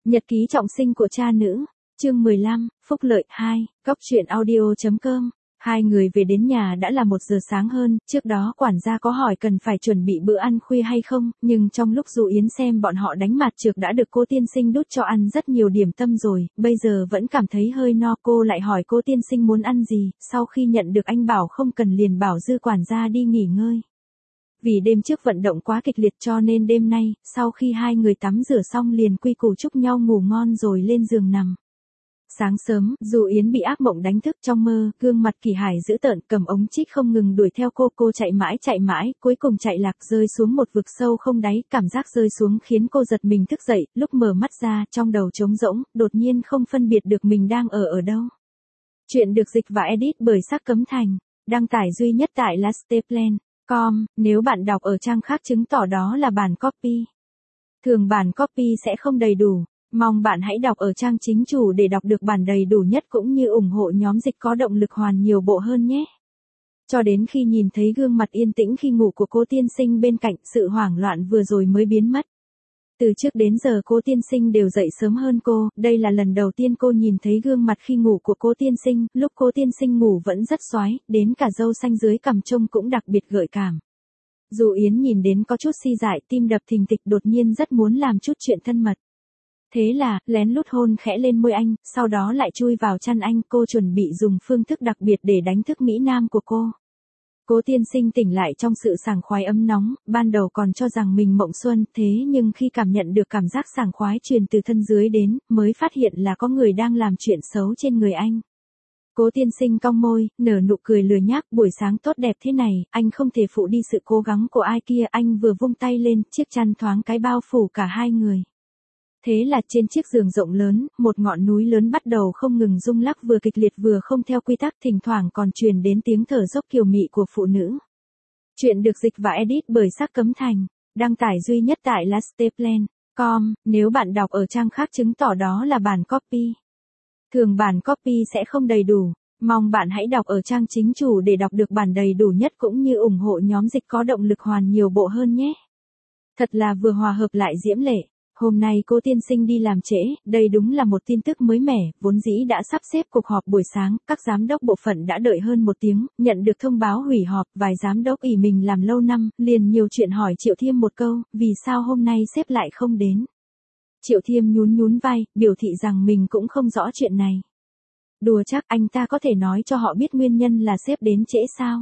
Nhật ký trọng sinh của cha nữ, chương 15, Phúc Lợi 2, Cóc truyện audio.com. Hai người về đến nhà đã là 1 giờ sáng hơn, trước đó quản gia có hỏi cần phải chuẩn bị bữa ăn khuya hay không, nhưng trong lúc Du Yến xem bọn họ đánh mặt trược đã được cô tiên sinh đút cho ăn rất nhiều điểm tâm rồi, bây giờ vẫn cảm thấy hơi no. Cô lại hỏi cô tiên sinh muốn ăn gì, sau khi nhận được anh bảo không cần liền bảo dư quản gia đi nghỉ ngơi. Vì đêm trước vận động quá kịch liệt cho nên đêm nay, sau khi hai người tắm rửa xong liền quy củ chúc nhau ngủ ngon rồi lên giường nằm. Sáng sớm, Du Yến bị ác mộng đánh thức trong mơ, gương mặt Kỳ Hải dữ tợn cầm ống trích không ngừng đuổi theo cô chạy mãi, cuối cùng chạy lạc rơi xuống một vực sâu không đáy, cảm giác rơi xuống khiến cô giật mình thức dậy, lúc mở mắt ra, trong đầu trống rỗng, đột nhiên không phân biệt được mình đang ở đâu. Chuyện được dịch và edit bởi Sắc Cấm Thành, đăng tải duy nhất tại lasteplan.com, nếu bạn đọc ở trang khác chứng tỏ đó là bản copy. Thường bản copy sẽ không đầy đủ. Mong bạn hãy đọc ở trang chính chủ để đọc được bản đầy đủ nhất cũng như ủng hộ nhóm dịch có động lực hoàn nhiều bộ hơn nhé. Cho đến khi nhìn thấy gương mặt yên tĩnh khi ngủ của cô tiên sinh bên cạnh, sự hoảng loạn vừa rồi mới biến mất. Từ trước đến giờ cô tiên sinh đều dậy sớm hơn cô, đây là lần đầu tiên cô nhìn thấy gương mặt khi ngủ của cô tiên sinh, lúc cô tiên sinh ngủ vẫn rất xoái, đến cả râu xanh dưới cằm trông cũng đặc biệt gợi cảm. Du Yến nhìn đến có chút si dại, tim đập thình thịch, đột nhiên rất muốn làm chút chuyện thân mật. Thế là, lén lút hôn khẽ lên môi anh, sau đó lại chui vào chăn anh, cô chuẩn bị dùng phương thức đặc biệt để đánh thức mỹ nam của cô. Cố tiên sinh tỉnh lại trong sự sảng khoái ấm nóng, ban đầu còn cho rằng mình mộng xuân, thế nhưng khi cảm nhận được cảm giác sảng khoái truyền từ thân dưới đến, mới phát hiện là có người đang làm chuyện xấu trên người anh. Cố tiên sinh cong môi, nở nụ cười lừa nhác, buổi sáng tốt đẹp thế này, anh không thể phụ đi sự cố gắng của ai kia, anh vừa vung tay lên, chiếc chăn thoáng cái bao phủ cả hai người. Thế là trên chiếc giường rộng lớn, một ngọn núi lớn bắt đầu không ngừng rung lắc, vừa kịch liệt vừa không theo quy tắc, thỉnh thoảng còn truyền đến tiếng thở dốc kiều mị của phụ nữ. Chuyện được dịch và edit bởi Sắc Cấm Thành, đăng tải duy nhất tại lasteplan.com, nếu bạn đọc ở trang khác chứng tỏ đó là bản copy. Thường bản copy sẽ không đầy đủ, mong bạn hãy đọc ở trang chính chủ để đọc được bản đầy đủ nhất cũng như ủng hộ nhóm dịch có động lực hoàn nhiều bộ hơn nhé. Thật là vừa hòa hợp lại diễm lệ. Hôm nay cô tiên sinh đi làm trễ, đây đúng là một tin tức mới mẻ, vốn dĩ đã sắp xếp cuộc họp buổi sáng, các giám đốc bộ phận đã đợi hơn 1 tiếng, nhận được thông báo hủy họp, vài giám đốc ỷ mình làm lâu năm, liền nhiều chuyện hỏi Triệu Thiêm một câu, vì sao hôm nay sếp lại không đến. Triệu Thiêm nhún vai, biểu thị rằng mình cũng không rõ chuyện này. Đùa chắc, anh ta có thể nói cho họ biết nguyên nhân là sếp đến trễ sao?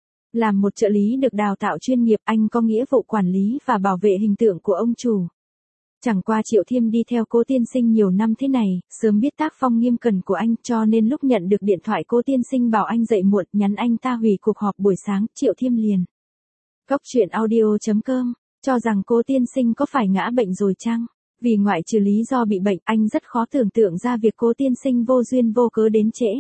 Làm một trợ lý được đào tạo chuyên nghiệp, anh có nghĩa vụ quản lý và bảo vệ hình tượng của ông chủ. Chẳng qua Triệu Thiêm đi theo cố tiên sinh nhiều năm thế này, sớm biết tác phong nghiêm cẩn của anh, cho nên lúc nhận được điện thoại cố tiên sinh bảo anh dậy muộn, nhắn anh ta hủy cuộc họp buổi sáng, Triệu Thiêm liền. Cóc truyện audio.com, cho rằng cố tiên sinh có phải ngã bệnh rồi chăng? Vì ngoại trừ lý do bị bệnh, anh rất khó tưởng tượng ra việc cố tiên sinh vô duyên vô cớ đến trễ.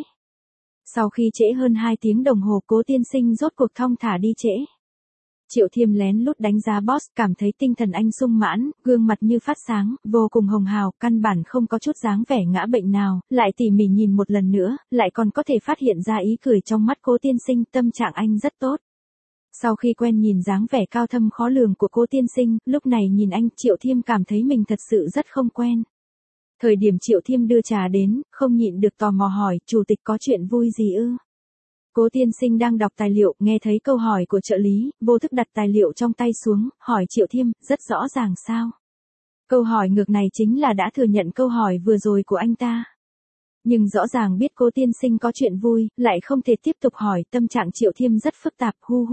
Sau khi trễ hơn 2 tiếng đồng hồ, cố tiên sinh rốt cuộc thong thả đi trễ. Triệu Thiêm lén lút đánh giá boss, cảm thấy tinh thần anh sung mãn, gương mặt như phát sáng, vô cùng hồng hào, căn bản không có chút dáng vẻ ngã bệnh nào, lại tỉ mỉ nhìn một lần nữa, lại còn có thể phát hiện ra ý cười trong mắt cố tiên sinh, tâm trạng anh rất tốt. Sau khi quen nhìn dáng vẻ cao thâm khó lường của cố tiên sinh, lúc này nhìn anh, Triệu Thiêm cảm thấy mình thật sự rất không quen. Thời điểm Triệu Thiêm đưa trà đến, không nhịn được tò mò hỏi, chủ tịch có chuyện vui gì ư? Cố tiên sinh đang đọc tài liệu, nghe thấy câu hỏi của trợ lý, vô thức đặt tài liệu trong tay xuống, hỏi Triệu Thiêm, rất rõ ràng sao? Câu hỏi ngược này chính là đã thừa nhận câu hỏi vừa rồi của anh ta. Nhưng rõ ràng biết cố tiên sinh có chuyện vui, lại không thể tiếp tục hỏi, tâm trạng Triệu Thiêm rất phức tạp, hu.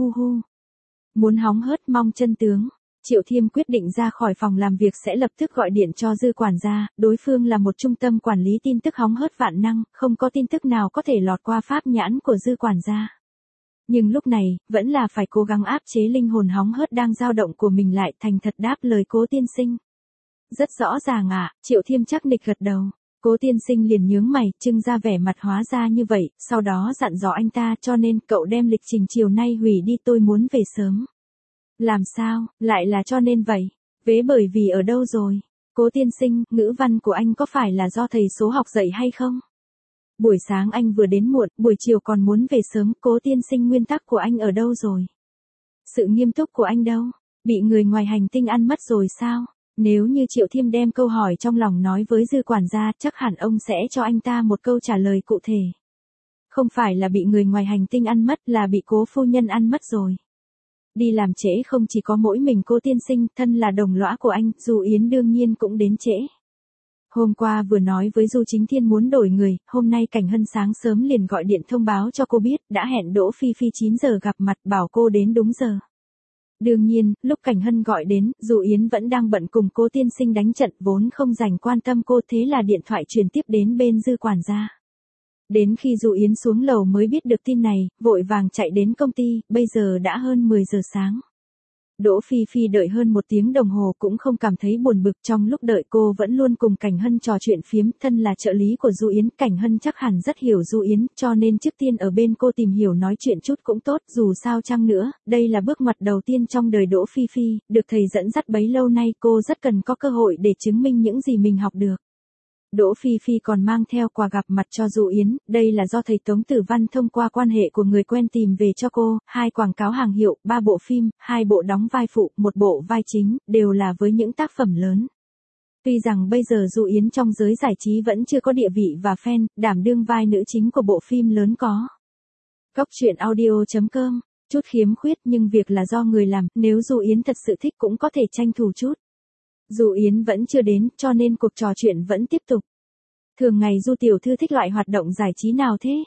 Muốn hóng hớt mong chân tướng. Triệu Thiêm quyết định ra khỏi phòng làm việc sẽ lập tức gọi điện cho dư quản gia, đối phương là một trung tâm quản lý tin tức hóng hớt vạn năng, không có tin tức nào có thể lọt qua pháp nhãn của dư quản gia. Nhưng lúc này, vẫn là phải cố gắng áp chế linh hồn hóng hớt đang dao động của mình lại, thành thật đáp lời cố tiên sinh. Rất rõ ràng ạ, Triệu Thiêm chắc nịch gật đầu. Cố tiên sinh liền nhướng mày, trưng ra vẻ mặt hóa ra như vậy, sau đó dặn dò anh ta, cho nên cậu đem lịch trình chiều nay hủy đi, tôi muốn về sớm. Làm sao, lại là cho nên vậy? Vế bởi vì ở đâu rồi? Cố tiên sinh, ngữ văn của anh có phải là do thầy số học dạy hay không? Buổi sáng anh vừa đến muộn, buổi chiều còn muốn về sớm, cố tiên sinh nguyên tắc của anh ở đâu rồi? Sự nghiêm túc của anh đâu? Bị người ngoài hành tinh ăn mất rồi sao? Nếu như Triệu Thiêm đem câu hỏi trong lòng nói với Dư quản gia, chắc hẳn ông sẽ cho anh ta một câu trả lời cụ thể. Không phải là bị người ngoài hành tinh ăn mất, là bị Cố phu nhân ăn mất rồi. Đi làm trễ không chỉ có mỗi mình cô tiên sinh, thân là đồng lõa của anh, Du Yến đương nhiên cũng đến trễ. Hôm qua vừa nói với Du Chính Thiên muốn đổi người, hôm nay Cảnh Hân sáng sớm liền gọi điện thông báo cho cô biết, đã hẹn Đỗ Phi Phi 9 giờ gặp mặt, bảo cô đến đúng giờ. Đương nhiên, lúc Cảnh Hân gọi đến, Du Yến vẫn đang bận cùng cô tiên sinh đánh trận, vốn không dành quan tâm cô, thế là điện thoại truyền tiếp đến bên Dư quản gia. Đến khi Du Yến xuống lầu mới biết được tin này, vội vàng chạy đến công ty, bây giờ đã hơn 10 giờ sáng. Đỗ Phi Phi đợi hơn 1 tiếng đồng hồ cũng không cảm thấy buồn bực, trong lúc đợi cô vẫn luôn cùng Cảnh Hân trò chuyện phiếm, thân là trợ lý của Du Yến, Cảnh Hân chắc hẳn rất hiểu Du Yến, cho nên trước tiên ở bên cô tìm hiểu nói chuyện chút cũng tốt, dù sao chăng nữa, đây là bước ngoặt đầu tiên trong đời Đỗ Phi Phi, được thầy dẫn dắt bấy lâu nay, cô rất cần có cơ hội để chứng minh những gì mình học được. Đỗ Phi Phi còn mang theo quà gặp mặt cho Du Yến, đây là do thầy Tống Tử Văn thông qua quan hệ của người quen tìm về cho cô, 2 quảng cáo hàng hiệu, 3 bộ phim, 2 bộ đóng vai phụ, 1 bộ vai chính, đều là với những tác phẩm lớn. Tuy rằng bây giờ Du Yến trong giới giải trí vẫn chưa có địa vị và fan, đảm đương vai nữ chính của bộ phim lớn có. Cóc truyện audio.com, chút khiếm khuyết nhưng việc là do người làm, nếu Du Yến thật sự thích cũng có thể tranh thủ chút. Du Yến vẫn chưa đến, cho nên cuộc trò chuyện vẫn tiếp tục. Thường ngày Du tiểu thư thích loại hoạt động giải trí nào thế?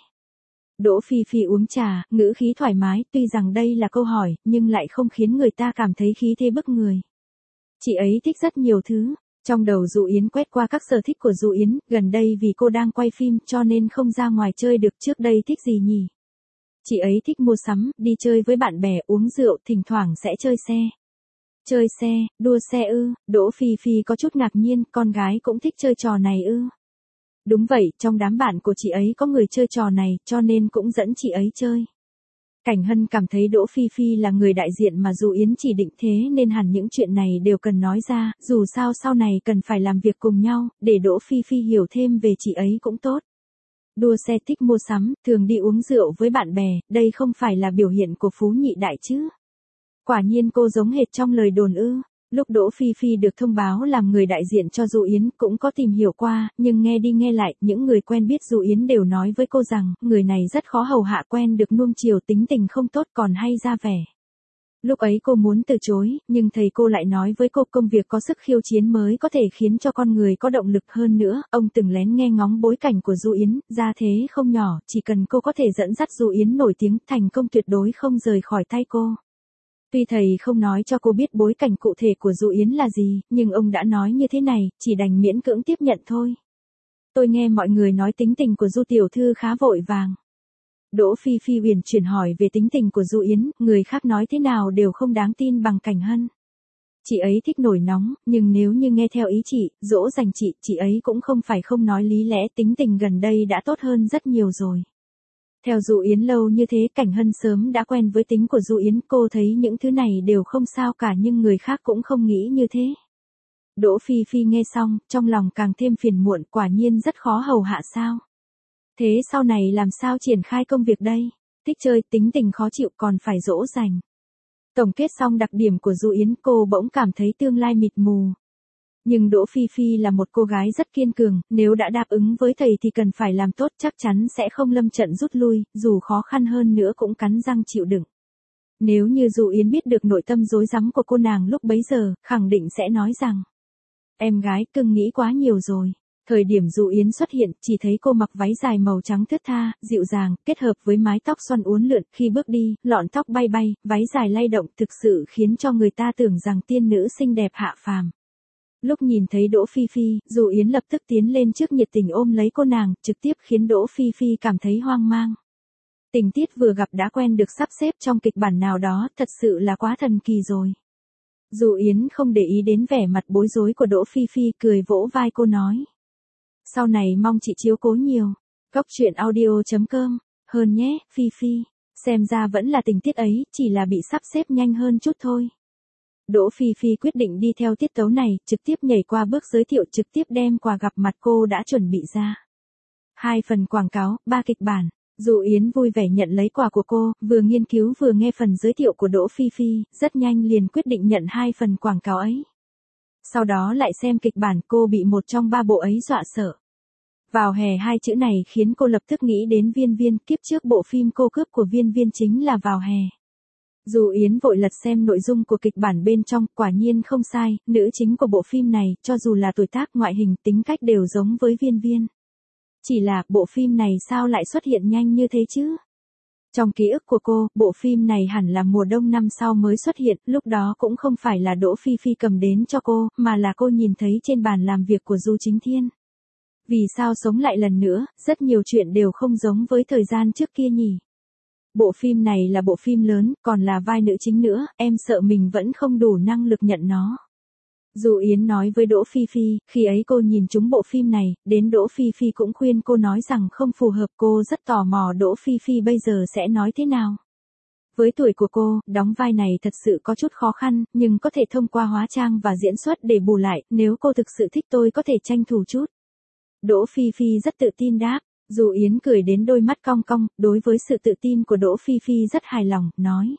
Đỗ Phi Phi uống trà, ngữ khí thoải mái, tuy rằng đây là câu hỏi, nhưng lại không khiến người ta cảm thấy khí thế bức người. Chị ấy thích rất nhiều thứ. Trong đầu Du Yến quét qua các sở thích của Du Yến, gần đây vì cô đang quay phim cho nên không ra ngoài chơi được, trước đây thích gì nhỉ? Chị ấy thích mua sắm, đi chơi với bạn bè, uống rượu, thỉnh thoảng sẽ chơi xe. Chơi xe, đua xe ư? Đỗ Phi Phi có chút ngạc nhiên, con gái cũng thích chơi trò này ư? Đúng vậy, trong đám bạn của chị ấy có người chơi trò này, cho nên cũng dẫn chị ấy chơi. Cảnh Hân cảm thấy Đỗ Phi Phi là người đại diện mà Du Yến chỉ định, thế nên hẳn những chuyện này đều cần nói ra, dù sao sau này cần phải làm việc cùng nhau, để Đỗ Phi Phi hiểu thêm về chị ấy cũng tốt. Đua xe, thích mua sắm, thường đi uống rượu với bạn bè, đây không phải là biểu hiện của phú nhị đại chứ? Quả nhiên cô giống hệt trong lời đồn ư? Lúc Đỗ Phi Phi được thông báo làm người đại diện cho Du Yến cũng có tìm hiểu qua, nhưng nghe đi nghe lại, những người quen biết Du Yến đều nói với cô rằng, người này rất khó hầu hạ, quen được nuông chiều, tính tình không tốt, còn hay ra vẻ. Lúc ấy cô muốn từ chối, nhưng thầy cô lại nói với cô công việc có sức khiêu chiến mới có thể khiến cho con người có động lực hơn nữa, ông từng lén nghe ngóng bối cảnh của Du Yến, ra thế không nhỏ, chỉ cần cô có thể dẫn dắt Du Yến nổi tiếng, thành công tuyệt đối không rời khỏi tay cô. Tuy thầy không nói cho cô biết bối cảnh cụ thể của Du Yến là gì, nhưng ông đã nói như thế này, chỉ đành miễn cưỡng tiếp nhận thôi. Tôi nghe mọi người nói tính tình của Du tiểu thư khá vội vàng. Đỗ Phi Phi huyền chuyển hỏi về tính tình của Du Yến, người khác nói thế nào đều không đáng tin bằng Cảnh Hân. Chị ấy thích nổi nóng, nhưng nếu như nghe theo ý chị, dỗ dành chị ấy cũng không phải không nói lý lẽ, tính tình gần đây đã tốt hơn rất nhiều rồi. Theo Du Yến lâu như thế, Cảnh Hân sớm đã quen với tính của Du Yến, cô thấy những thứ này đều không sao cả nhưng người khác cũng không nghĩ như thế. Đỗ Phi Phi nghe xong, trong lòng càng thêm phiền muộn, quả nhiên rất khó hầu hạ sao. Thế sau này làm sao triển khai công việc đây? Thích chơi, tính tình khó chịu còn phải dỗ dành. Tổng kết xong đặc điểm của Du Yến, cô bỗng cảm thấy tương lai mịt mù. Nhưng Đỗ Phi Phi là một cô gái rất kiên cường, nếu đã đáp ứng với thầy thì cần phải làm tốt, chắc chắn sẽ không lâm trận rút lui, dù khó khăn hơn nữa cũng cắn răng chịu đựng. Nếu như Du Yến biết được nội tâm rối rắm của cô nàng lúc bấy giờ, khẳng định sẽ nói rằng: em gái cưng nghĩ quá nhiều rồi. Thời điểm Du Yến xuất hiện, chỉ thấy cô mặc váy dài màu trắng thướt tha, dịu dàng, kết hợp với mái tóc xoăn uốn lượn, khi bước đi, lọn tóc bay bay, váy dài lay động, thực sự khiến cho người ta tưởng rằng tiên nữ xinh đẹp hạ phàm. Lúc nhìn thấy Đỗ Phi Phi, Du Yến lập tức tiến lên trước nhiệt tình ôm lấy cô nàng, trực tiếp khiến Đỗ Phi Phi cảm thấy hoang mang. Tình tiết vừa gặp đã quen được sắp xếp trong kịch bản nào đó, thật sự là quá thần kỳ rồi. Du Yến không để ý đến vẻ mặt bối rối của Đỗ Phi Phi, cười vỗ vai cô nói: sau này mong chị chiếu cố nhiều. Cóc truyện audio.com, hơn nhé, Phi Phi. Xem ra vẫn là tình tiết ấy, chỉ là bị sắp xếp nhanh hơn chút thôi. Đỗ Phi Phi quyết định đi theo tiết tấu này, trực tiếp nhảy qua bước giới thiệu, trực tiếp đem quà gặp mặt cô đã chuẩn bị ra. 2 phần quảng cáo, 3 kịch bản. Du Yến vui vẻ nhận lấy quà của cô, vừa nghiên cứu vừa nghe phần giới thiệu của Đỗ Phi Phi, rất nhanh liền quyết định nhận 2 phần quảng cáo ấy. Sau đó lại xem kịch bản, cô bị một trong ba bộ ấy dọa sợ. Vào hè hai chữ này khiến cô lập tức nghĩ đến Viên Viên, kiếp trước bộ phim cô cướp của Viên Viên chính là Vào hè. Du Yến vội lật xem nội dung của kịch bản bên trong, quả nhiên không sai, nữ chính của bộ phim này, cho dù là tuổi tác, ngoại hình, tính cách đều giống với Viên Viên. Chỉ là, bộ phim này sao lại xuất hiện nhanh như thế chứ? Trong ký ức của cô, bộ phim này hẳn là mùa đông năm sau mới xuất hiện, lúc đó cũng không phải là Đỗ Phi Phi cầm đến cho cô, mà là cô nhìn thấy trên bàn làm việc của Du Chính Thiên. Vì sao sống lại lần nữa, rất nhiều chuyện đều không giống với thời gian trước kia nhỉ? Bộ phim này là bộ phim lớn, còn là vai nữ chính nữa, em sợ mình vẫn không đủ năng lực nhận nó. Du Yến nói với Đỗ Phi Phi, khi ấy cô nhìn trúng bộ phim này, đến Đỗ Phi Phi cũng khuyên cô nói rằng không phù hợp, cô rất tò mò Đỗ Phi Phi bây giờ sẽ nói thế nào. Với tuổi của cô, đóng vai này thật sự có chút khó khăn, nhưng có thể thông qua hóa trang và diễn xuất để bù lại, nếu cô thực sự thích tôi có thể tranh thủ chút. Đỗ Phi Phi rất tự tin đáp. Du Yến cười đến đôi mắt cong cong, đối với sự tự tin của Đỗ Phi Phi rất hài lòng, nói.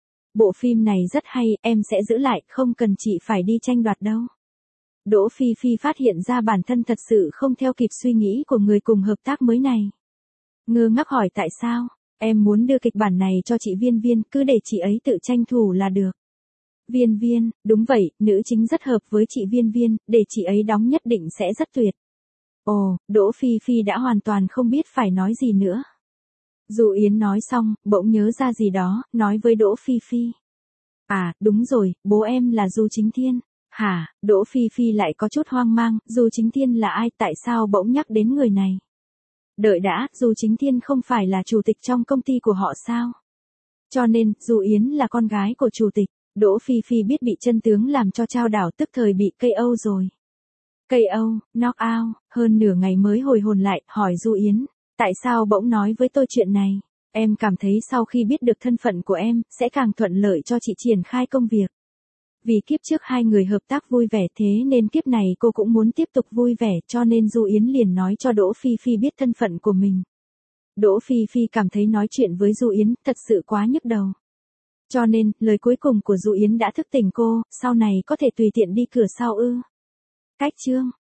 Bộ phim này rất hay, em sẽ giữ lại, không cần chị phải đi tranh đoạt đâu. Đỗ Phi Phi phát hiện ra bản thân thật sự không theo kịp suy nghĩ của người cùng hợp tác mới này. Ngơ ngác hỏi tại sao, em muốn đưa kịch bản này cho chị Viên Viên, cứ để chị ấy tự tranh thủ là được. Viên Viên, đúng vậy, nữ chính rất hợp với chị Viên Viên, để chị ấy đóng nhất định sẽ rất tuyệt. Ồ, Đỗ Phi Phi đã hoàn toàn không biết phải nói gì nữa. Du Yến nói xong, bỗng nhớ ra gì đó, nói với Đỗ Phi Phi. À, đúng rồi, bố em là Du Chính Thiên. Hả, Đỗ Phi Phi lại có chút hoang mang, Du Chính Thiên là ai, tại sao bỗng nhắc đến người này? Đợi đã, Du Chính Thiên không phải là chủ tịch trong công ty của họ sao? Cho nên, Du Yến là con gái của chủ tịch. Đỗ Phi Phi biết bị chân tướng làm cho trao đảo, tức thời bị KO rồi. KO, knock out, hơn nửa ngày mới hồi hồn lại, hỏi Du Yến, tại sao bỗng nói với tôi chuyện này? Em cảm thấy sau khi biết được thân phận của em, sẽ càng thuận lợi cho chị triển khai công việc. Vì kiếp trước hai người hợp tác vui vẻ thế nên kiếp này cô cũng muốn tiếp tục vui vẻ, cho nên Du Yến liền nói cho Đỗ Phi Phi biết thân phận của mình. Đỗ Phi Phi cảm thấy nói chuyện với Du Yến thật sự quá nhức đầu. Cho nên, lời cuối cùng của Du Yến đã thức tỉnh cô, sau này có thể tùy tiện đi cửa sau ư. Cách chương